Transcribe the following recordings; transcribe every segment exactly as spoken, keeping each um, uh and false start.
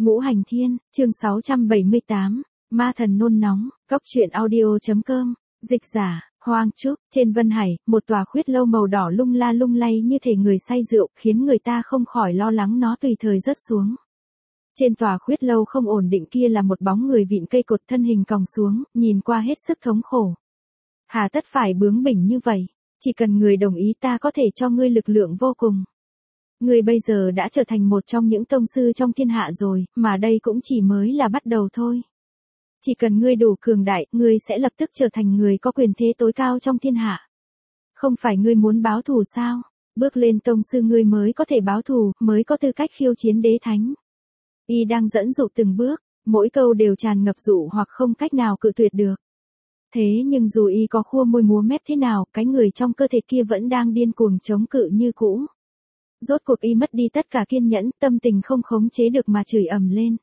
Ngũ Hành Thiên, chương sáu trăm bảy mươi tám, Ma Thần nôn nóng, Cóc Truyện Audio chấm com, dịch giả, Hoang Trúc, trên Vân Hải, một tòa khuyết lâu màu đỏ lung la lung lay như thể người say rượu, khiến người ta không khỏi lo lắng nó tùy thời rớt xuống. Trên tòa khuyết lâu không ổn định kia là một bóng người vịn cây cột, thân hình còng xuống, nhìn qua hết sức thống khổ. Hà tất phải bướng bỉnh như vậy, chỉ cần người đồng ý ta có thể cho ngươi lực lượng vô cùng. Ngươi bây giờ đã trở thành một trong những tông sư trong thiên hạ rồi, mà đây cũng chỉ mới là bắt đầu thôi. Chỉ cần ngươi đủ cường đại, ngươi sẽ lập tức trở thành người có quyền thế tối cao trong thiên hạ. Không phải ngươi muốn báo thù sao? Bước lên tông sư ngươi mới có thể báo thù, mới có tư cách khiêu chiến đế thánh. Y đang dẫn dụ từng bước, mỗi câu đều tràn ngập dụ hoặc không cách nào cự tuyệt được. Thế nhưng dù Y có khua môi múa mép thế nào, cái người trong cơ thể kia vẫn đang điên cuồng chống cự như cũ. Rốt cuộc Y mất đi tất cả kiên nhẫn, tâm tình không khống chế được mà chửi ầm lên.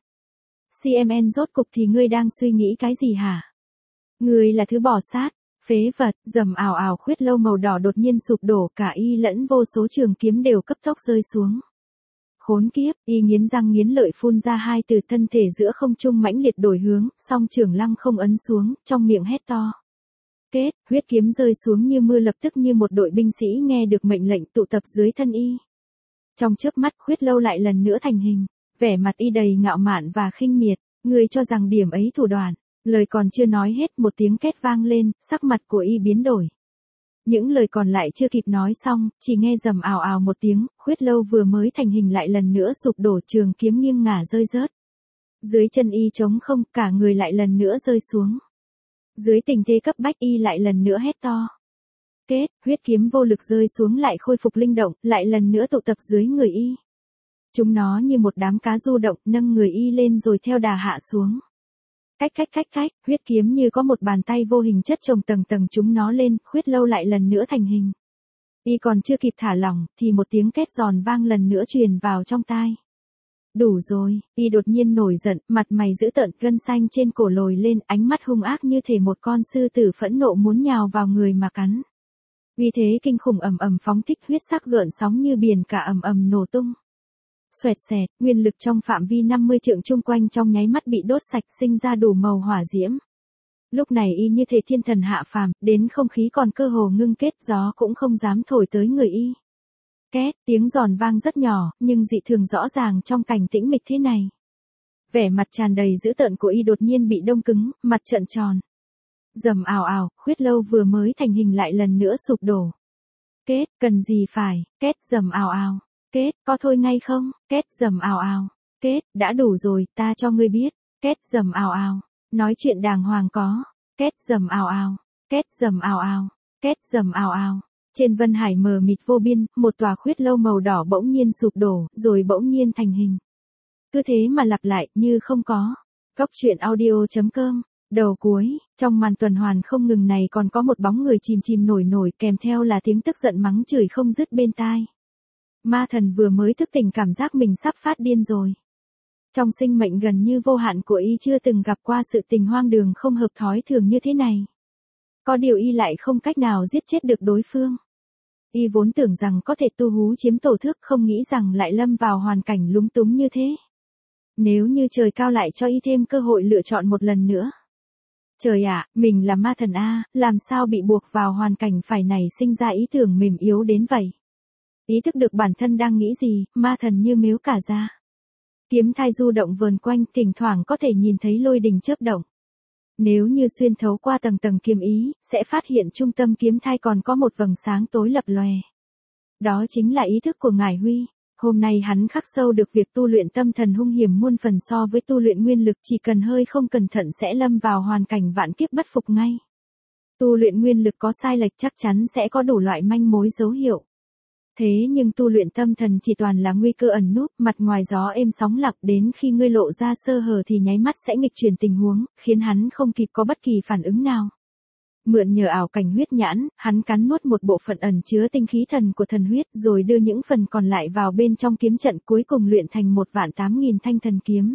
xê em en rốt cục thì ngươi đang suy nghĩ cái gì hả? Ngươi là thứ bỏ sát, phế vật, rầm ào ào, khuyết lâu màu đỏ đột nhiên sụp đổ, cả Y lẫn vô số trường kiếm đều cấp tốc rơi xuống. Khốn kiếp, Y nghiến răng nghiến lợi phun ra hai từ, thân thể giữa không trung mãnh liệt đổi hướng, song trường lăng không ấn xuống, trong miệng hét to. Kết, huyết kiếm rơi xuống như mưa, lập tức như một đội binh sĩ nghe được mệnh lệnh tụ tập dưới thân Y. Trong chớp mắt, khuyết lâu lại lần nữa thành hình, vẻ mặt Y đầy ngạo mạn và khinh miệt. Ngươi cho rằng điểm ấy thủ đoạn? Lời còn chưa nói hết, một tiếng két vang lên, sắc mặt của Y biến đổi. Những lời còn lại chưa kịp nói xong, chỉ nghe rầm ào ào một tiếng, khuyết lâu vừa mới thành hình lại lần nữa sụp đổ, trường kiếm nghiêng ngả rơi rớt. Dưới chân Y trống không, cả người lại lần nữa rơi xuống. Dưới tình thế cấp bách, Y lại lần nữa hét to. Kết, huyết kiếm vô lực rơi xuống lại khôi phục linh động, lại lần nữa tụ tập dưới người Y. Chúng nó như một đám cá du động, nâng người Y lên rồi theo đà hạ xuống. Cách cách cách cách, huyết kiếm như có một bàn tay vô hình chất chồng tầng tầng chúng nó lên, khuyết lâu lại lần nữa thành hình. Y còn chưa kịp thả lỏng, thì một tiếng két giòn vang lần nữa truyền vào trong tai. Đủ rồi, Y đột nhiên nổi giận, mặt mày dữ tợn, gân xanh trên cổ lồi lên, ánh mắt hung ác như thể một con sư tử phẫn nộ muốn nhào vào người mà cắn. Vì thế kinh khủng ầm ầm phóng thích, huyết sắc gợn sóng như biển cả ầm ầm nổ tung. Xoẹt xẹt, nguyên lực trong phạm vi năm mươi trượng chung quanh trong nháy mắt bị đốt sạch, sinh ra đủ màu hỏa diễm. Lúc này Y như thể thiên thần hạ phàm, đến không khí còn cơ hồ ngưng kết, gió cũng không dám thổi tới người Y. Két, tiếng giòn vang rất nhỏ, nhưng dị thường rõ ràng trong cảnh tĩnh mịch thế này. Vẻ mặt tràn đầy dữ tợn của Y đột nhiên bị đông cứng, mặt trợn tròn. Rầm ào ào, khuyết lâu vừa mới thành hình lại lần nữa sụp đổ. Kết, cần gì phải, két, rầm ào ào. Kết, có thôi ngay không? Kết, rầm ào ào. Kết, đã đủ rồi, ta cho ngươi biết. Kết, rầm ào ào. Nói chuyện đàng hoàng có. Kết, rầm ào ào. Kết, rầm ào ào. Kết, rầm ào ào. Trên Vân Hải mờ mịt vô biên, một tòa khuyết lâu màu đỏ bỗng nhiên sụp đổ, rồi bỗng nhiên thành hình. Cứ thế mà lặp lại, như không có. Cóc Truyện Audio chấm com. Đầu cuối, trong màn tuần hoàn không ngừng này còn có một bóng người chìm chìm nổi nổi, kèm theo là tiếng tức giận mắng chửi không dứt bên tai. Ma thần vừa mới thức tỉnh, cảm giác mình sắp phát điên rồi. Trong sinh mệnh gần như vô hạn của Y chưa từng gặp qua sự tình hoang đường không hợp thói thường như thế này. Có điều Y lại không cách nào giết chết được đối phương. Y vốn tưởng rằng có thể tu hú chiếm tổ thức, không nghĩ rằng lại lâm vào hoàn cảnh lúng túng như thế. Nếu như trời cao lại cho Y thêm cơ hội lựa chọn một lần nữa. Trời ạ, mình là ma thần A, làm sao bị buộc vào hoàn cảnh phải nảy sinh ra ý tưởng mềm yếu đến vậy? Ý thức được bản thân đang nghĩ gì, ma thần như mếu cả ra. Kiếm thai du động vờn quanh, thỉnh thoảng có thể nhìn thấy lôi đình chớp động. Nếu như xuyên thấu qua tầng tầng kiếm ý, sẽ phát hiện trung tâm kiếm thai còn có một vầng sáng tối lập lòe. Đó chính là ý thức của Ngải Huy. Hôm nay hắn khắc sâu được việc tu luyện tâm thần hung hiểm muôn phần so với tu luyện nguyên lực, chỉ cần hơi không cẩn thận sẽ lâm vào hoàn cảnh vạn kiếp bất phục ngay. Tu luyện nguyên lực có sai lệch chắc chắn sẽ có đủ loại manh mối dấu hiệu. Thế nhưng tu luyện tâm thần chỉ toàn là nguy cơ ẩn núp, mặt ngoài gió êm sóng lặng, đến khi ngươi lộ ra sơ hở thì nháy mắt sẽ nghịch chuyển tình huống, khiến hắn không kịp có bất kỳ phản ứng nào. Mượn nhờ ảo cảnh huyết nhãn, hắn cắn nuốt một bộ phận ẩn chứa tinh khí thần của thần huyết, rồi đưa những phần còn lại vào bên trong kiếm trận, cuối cùng luyện thành một vạn tám nghìn thanh thần kiếm.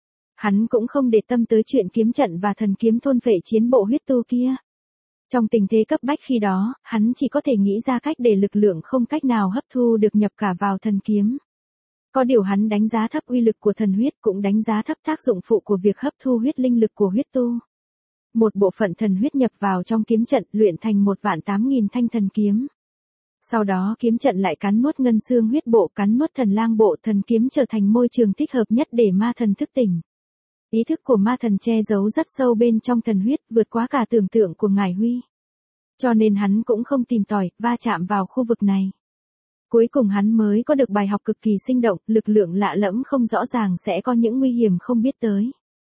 Hắn cũng không để tâm tới chuyện kiếm trận và thần kiếm thôn phệ chiến bộ huyết tu kia. Trong tình thế cấp bách khi đó, hắn chỉ có thể nghĩ ra cách để lực lượng không cách nào hấp thu được nhập cả vào thần kiếm. Có điều hắn đánh giá thấp uy lực của thần huyết, cũng đánh giá thấp tác dụng phụ của việc hấp thu huyết linh lực của huyết tu. Một bộ phận thần huyết nhập vào trong kiếm trận, luyện thành một vạn tám nghìn thanh thần kiếm. Sau đó kiếm trận lại cắn nuốt ngân xương huyết bộ, cắn nuốt thần lang bộ, thần kiếm trở thành môi trường thích hợp nhất để ma thần thức tỉnh. Ý thức của ma thần che giấu rất sâu bên trong thần huyết, vượt quá cả tưởng tượng của Ngải Huy. Cho nên hắn cũng không tìm tòi, va chạm vào khu vực này. Cuối cùng hắn mới có được bài học cực kỳ sinh động, lực lượng lạ lẫm không rõ ràng sẽ có những nguy hiểm không biết tới.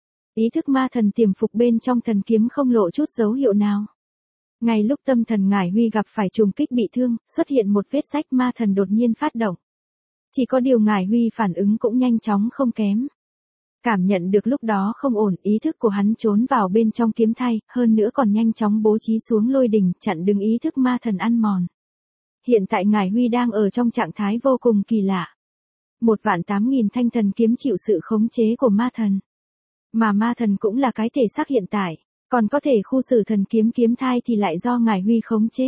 Ý thức ma thần tiềm phục bên trong thần kiếm không lộ chút dấu hiệu nào. Ngay lúc tâm thần Ngải Huy gặp phải trùng kích bị thương, xuất hiện một vết rách, ma thần đột nhiên phát động. Chỉ có điều Ngải Huy phản ứng cũng nhanh chóng không kém. Cảm nhận được lúc đó không ổn, ý thức của hắn trốn vào bên trong kiếm thay, hơn nữa còn nhanh chóng bố trí xuống lôi đình, chặn đứng ý thức ma thần ăn mòn. Hiện tại Ngải Huy đang ở trong trạng thái vô cùng kỳ lạ. Một vạn tám nghìn thanh thần kiếm chịu sự khống chế của ma thần. Mà ma thần cũng là cái thể xác hiện tại, còn có thể khu xử thần kiếm kiếm thai thì lại do Ngải Huy khống chế.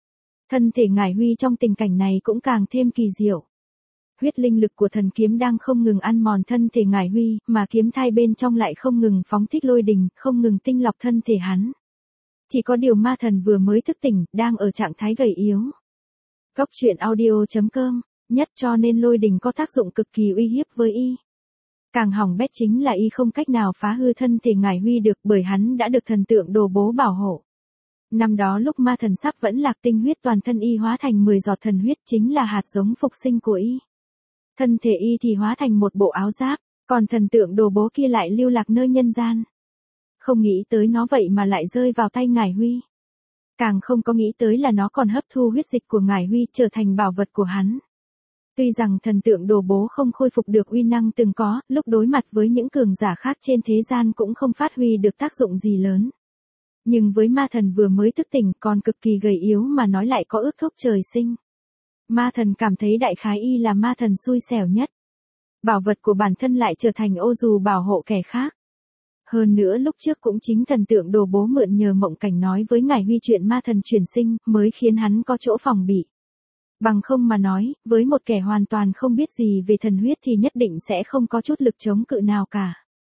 Thân thể Ngải Huy trong tình cảnh này cũng càng thêm kỳ diệu. Huyết linh lực của thần kiếm đang không ngừng ăn mòn thân thể Ngải Huy, mà kiếm thai bên trong lại không ngừng phóng thích lôi đình, không ngừng tinh lọc thân thể hắn. Chỉ có điều ma thần vừa mới thức tỉnh, đang ở trạng thái gầy yếu. Góc truyện audio chấm com, nhất cho nên lôi đình có tác dụng cực kỳ uy hiếp với y. Càng hỏng bét chính là y không cách nào phá hư thân thể Ngải Huy được, bởi hắn đã được thần tượng đồ bố bảo hộ. Năm đó lúc ma thần sắp vẫn lạc, tinh huyết toàn thân y hóa thành mười giọt thần huyết, chính là hạt giống phục sinh của y. Thân thể y thì hóa thành một bộ áo giáp, còn thần tượng đồ bố kia lại lưu lạc nơi nhân gian. Không nghĩ tới nó vậy mà lại rơi vào tay Ngải Huy. Càng không có nghĩ tới là nó còn hấp thu huyết dịch của Ngải Huy, trở thành bảo vật của hắn. Tuy rằng thần tượng đồ bố không khôi phục được uy năng từng có, lúc đối mặt với những cường giả khác trên thế gian cũng không phát huy được tác dụng gì lớn. Nhưng với ma thần vừa mới thức tỉnh, còn cực kỳ gầy yếu mà nói lại có ước thúc trời sinh. Ma thần cảm thấy đại khái y là ma thần xui xẻo nhất. Bảo vật của bản thân lại trở thành ô dù bảo hộ kẻ khác. Hơn nữa lúc trước cũng chính thần tượng đồ bố mượn nhờ mộng cảnh nói với Ngải Huy chuyện ma thần chuyển sinh, mới khiến hắn có chỗ phòng bị. Bằng không mà nói, với một kẻ hoàn toàn không biết gì về thần huyết thì nhất định sẽ không có chút lực chống cự nào cả.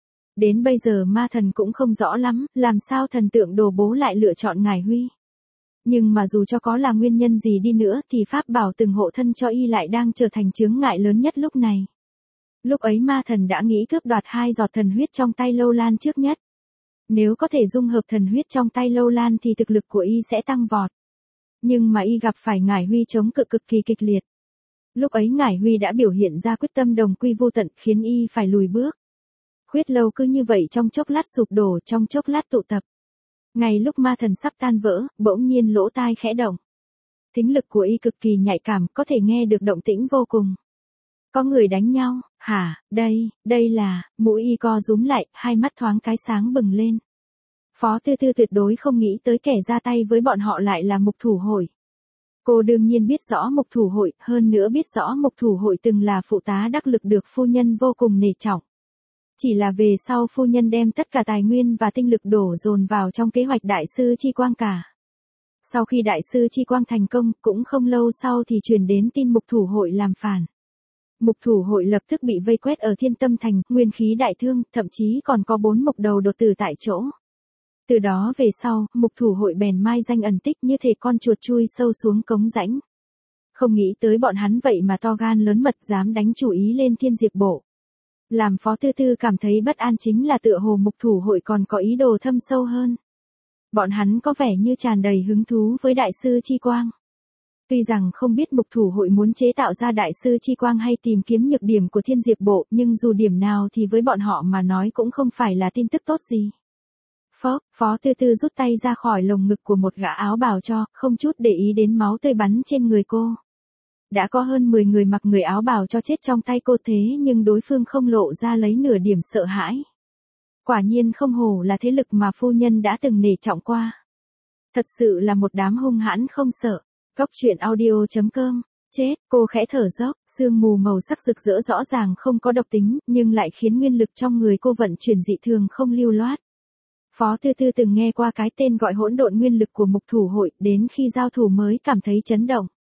Đến bây giờ ma thần cũng không rõ lắm, làm sao thần tượng đồ bố lại lựa chọn Ngải Huy. Nhưng mà dù cho có là nguyên nhân gì đi nữa thì pháp bảo từng hộ thân cho y lại đang trở thành chướng ngại lớn nhất lúc này. Lúc ấy ma thần đã nghĩ cướp đoạt hai giọt thần huyết trong tay Lâu Lan trước nhất. Nếu có thể dung hợp thần huyết trong tay Lâu Lan thì thực lực của y sẽ tăng vọt. Nhưng mà y gặp phải Ngải Huy chống cự cực kỳ kịch liệt. Lúc ấy Ngải Huy đã biểu hiện ra quyết tâm đồng quy vô tận, khiến y phải lùi bước. Khuyết Lâu cứ như vậy trong chốc lát sụp đổ, trong chốc lát tụ tập. Ngay lúc ma thần sắp tan vỡ, bỗng nhiên lỗ tai khẽ động. Thính lực của y cực kỳ nhạy cảm, có thể nghe được động tĩnh vô cùng. Có người đánh nhau, hả, đây, đây là, mũi y co rúm lại, hai mắt thoáng cái sáng bừng lên. Phó Tư Tư tuyệt đối không nghĩ tới kẻ ra tay với bọn họ lại là Mục Thủ Hội. Cô đương nhiên biết rõ Mục Thủ Hội, hơn nữa biết rõ Mục Thủ Hội từng là phụ tá đắc lực được phu nhân vô cùng nể trọng. Chỉ là về sau phu nhân đem tất cả tài nguyên và tinh lực đổ dồn vào trong kế hoạch Đại sư Chi Quang cả. Sau khi Đại sư Chi Quang thành công, cũng không lâu sau thì truyền đến tin Mục Thủ Hội làm phản. Mục Thủ Hội lập tức bị vây quét ở Thiên Tâm Thành, nguyên khí đại thương, thậm chí còn có bốn mục đầu đột tử tại chỗ. Từ đó về sau, Mục Thủ Hội bèn mai danh ẩn tích như thể con chuột chui sâu xuống cống rãnh. Không nghĩ tới bọn hắn vậy mà to gan lớn mật dám đánh chủ ý lên Thiên Diệp Bộ. Làm Phó Tư Tư cảm thấy bất an chính là tựa hồ Mục Thủ Hội còn có ý đồ thâm sâu hơn. Bọn hắn có vẻ như tràn đầy hứng thú với Đại sư Chi Quang. Tuy rằng không biết Mục Thủ Hội muốn chế tạo ra Đại sư Chi Quang hay tìm kiếm nhược điểm của Thiên Diệp Bộ, nhưng dù điểm nào thì với bọn họ mà nói cũng không phải là tin tức tốt gì. Phó, Phó Tư Tư rút tay ra khỏi lồng ngực của một gã áo bào cho, không chút để ý đến máu tươi bắn trên người cô. Đã có hơn mười người mặc người áo bào cho chết trong tay cô thế nhưng đối phương không lộ ra lấy nửa điểm sợ hãi. Quả nhiên không hổ là thế lực mà phu nhân đã từng nể trọng qua. Thật sự là một đám hung hãn không sợ. Góc truyện audio chấm com. Chết, cô khẽ thở dốc, sương mù màu sắc rực rỡ rõ ràng không có độc tính, nhưng lại khiến nguyên lực trong người cô vận chuyển dị thường không lưu loát. Phó Tư Tư từng nghe qua cái tên gọi hỗn độn nguyên lực của Mục Thủ Hội, đến khi giao thủ mới cảm thấy chấn động.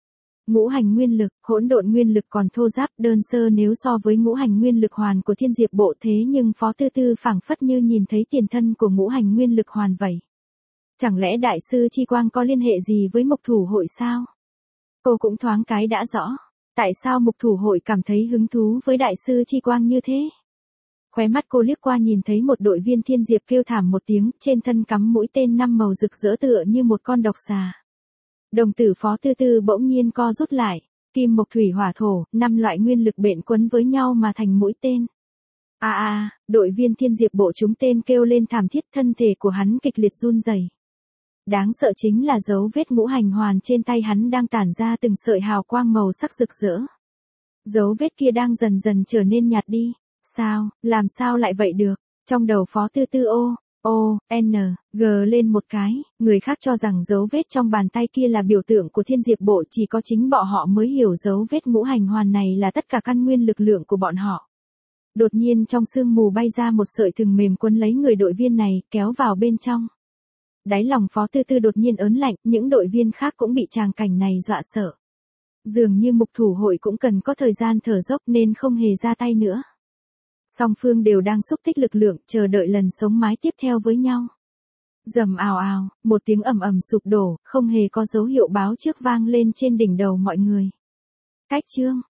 Ngũ hành nguyên lực, hỗn độn nguyên lực còn thô ráp đơn sơ nếu so với ngũ hành nguyên lực hoàn của thiên diệp bộ, thế nhưng Phó Tư Tư phảng phất như nhìn thấy tiền thân của ngũ hành nguyên lực hoàn vậy. Chẳng lẽ đại sư Chi Quang có liên hệ gì với Mục Thủ hội sao? Cô cũng thoáng cái đã rõ, tại sao Mục Thủ hội cảm thấy hứng thú với đại sư Chi Quang như thế? Khóe mắt cô liếc qua nhìn thấy một đội viên thiên diệp kêu thảm một tiếng, trên thân cắm mũi tên năm màu rực rỡ tựa như một con độc xà. Đồng tử Phó Tư Tư bỗng nhiên co rút lại, kim mộc thủy hỏa thổ, năm loại nguyên lực bện quấn với nhau mà thành mũi tên. A a, đội viên thiên diệp bộ trúng tên kêu lên thảm thiết, thân thể của hắn kịch liệt run rẩy. Đáng sợ chính là dấu vết ngũ hành hoàn trên tay hắn đang tản ra từng sợi hào quang màu sắc rực rỡ. Dấu vết kia đang dần dần trở nên nhạt đi. Sao, làm sao lại vậy được? Trong đầu Phó Tư Tư ô, O, N, G lên một cái, người khác cho rằng dấu vết trong bàn tay kia là biểu tượng của thiên diệp bộ, chỉ có chính bọn họ mới hiểu dấu vết ngũ hành hoàn này là tất cả căn nguyên lực lượng của bọn họ. Đột nhiên trong sương mù bay ra một sợi thừng mềm quấn lấy người đội viên này, kéo vào bên trong. Đáy lòng Phó Tư Tư đột nhiên ớn lạnh, những đội viên khác cũng bị tràng cảnh này dọa sợ. Dường như Mục Thủ hội cũng cần có thời gian thở dốc nên không hề ra tay nữa. Song phương đều đang xúc tích lực lượng, chờ đợi lần sống mái tiếp theo với nhau. Rầm ào ào, một tiếng ầm ầm sụp đổ, không hề có dấu hiệu báo trước vang lên trên đỉnh đầu mọi người. Cách chương